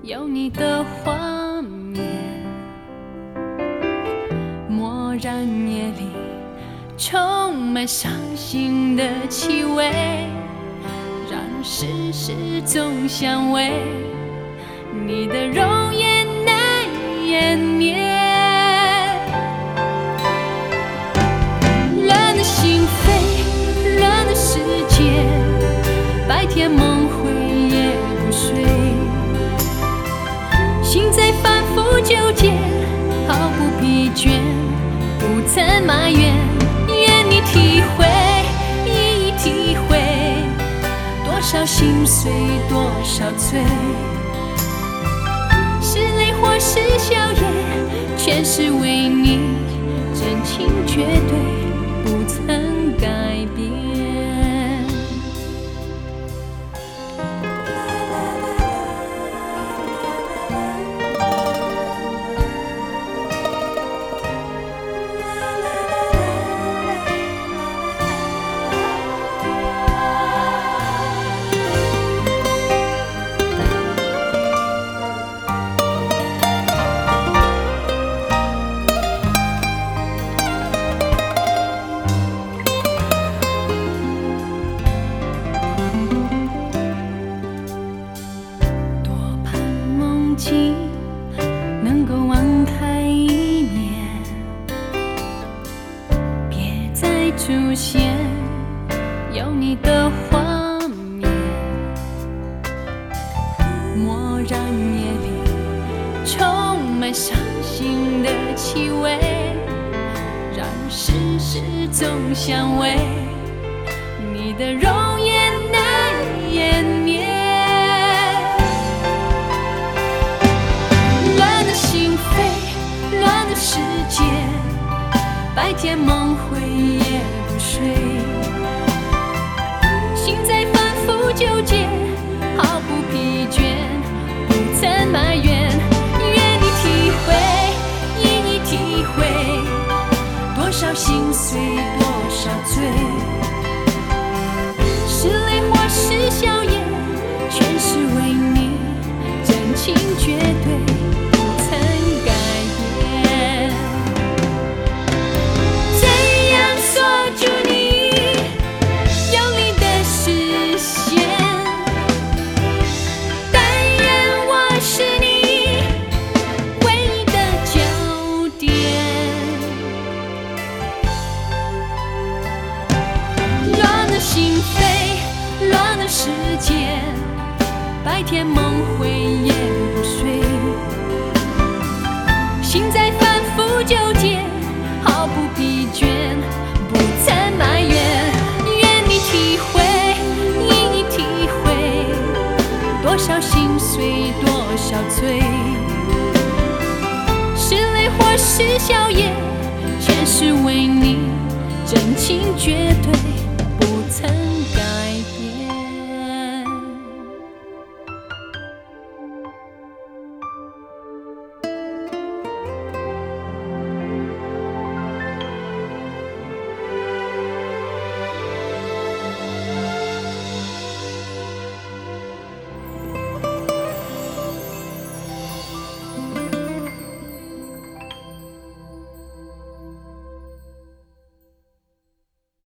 有你的画面，蓦然夜里充满伤心的气味，让人世事总相违，你的容颜难湮灭，乱了心扉，乱了世界，白天梦回夜不睡，心在反复纠结，毫不疲倦，不曾埋怨，愿你体会，一一体会，多少心碎，多少醉，是泪或是笑颜，全是为你，真情绝对不曾改变。能够网开一面，别再出现有你的画面，蓦然夜里充满伤心的气味，让人世事总相违，你的容颜难湮灭，世界，白天梦回夜不睡，心在反复纠结，毫不疲倦，不曾埋怨，愿你体会，一一体会，多少心碎，多少醉，是泪或是笑颜，全是为你，真情绝对心扉，乱了世界，白天梦回夜不睡，心在反复纠结，毫不疲倦，不曾埋怨，愿你体会，一一体会，多少心碎，多少醉，是泪或是笑颜，全是为你，真情绝对